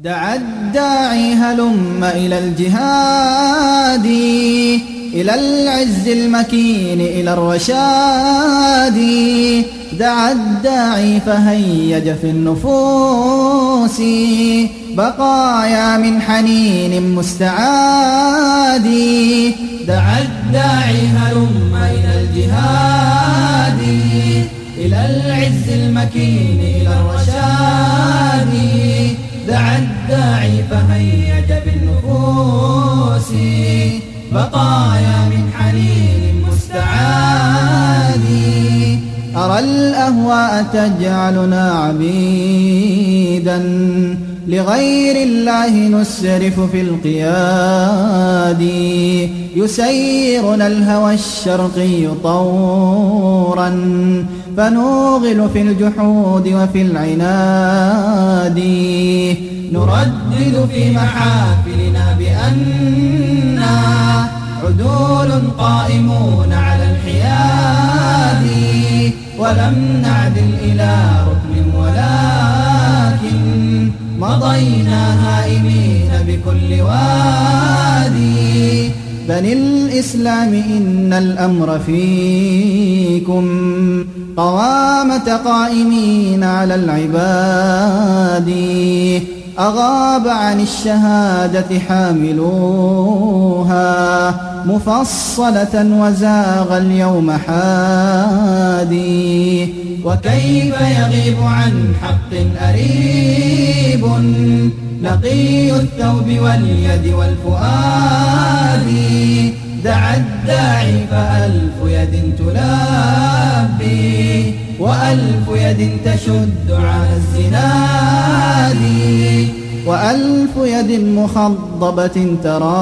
دعا الداعي هلم إلى الجهاد، إلى العز المكين، إلى الرشاد. دعا الداعي فهيج في النفوس بقايا من حنين مستعاد. دعا الداعي هلم إلى الجهاد، إلى العز المكين، إلى الرشاد. دعا الداعي فهيج بالنفوس بقايا من حنين مستعاد. أرى الأهواء تجعلنا عبيدا لغير الله، نسرف في القياد. يسيرنا الهوى الشرقي طورا فنوغل في الجحود وفي العناد. نردد في محافلنا بأننا عدول قائمون على الحياد. ولم نعدل إلى ركن ولكن مضينا هائمين بكل وادي. بني الإسلام إن الأمر فيكم قوامة قائمين على العباد. أغاب عن الشهادة حاملوها مفصلة وزاغ اليوم حادي. وكيف يغيب عن حق أريب نقي الثوب واليد والفؤاد. دعا الداعي فألف يد تلبي وألف يد تشد على الزناد. وألف يد مخضبة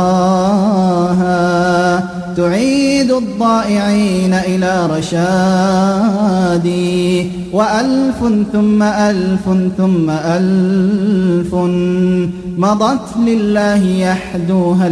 تراها تعيد الضائعين إلى رشاد. وألف ثم ألف ثم ألف مضت لله يحدوها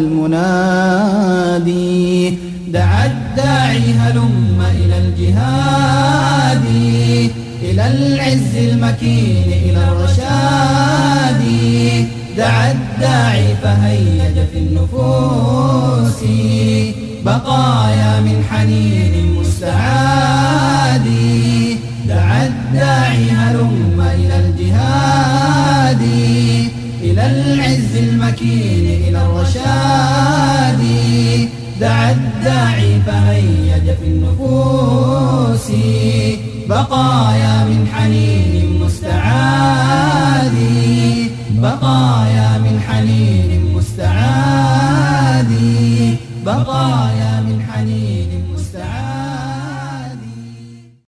المنادي. دعا الداعي هلم إلى الجهاد، إلى العز المكين، إلى الرشاد. دعا الداعي فهيج في النفوس بقايا من حنين مستعاد. دعا الداعي هلم إلى الجهاد، إلى العز المكين، إلى الرشاد. دعا الداعي فهيج في النفوس بقايا من حنين مستعاد. بقايا من حنين مستعاد. بقايا من حنين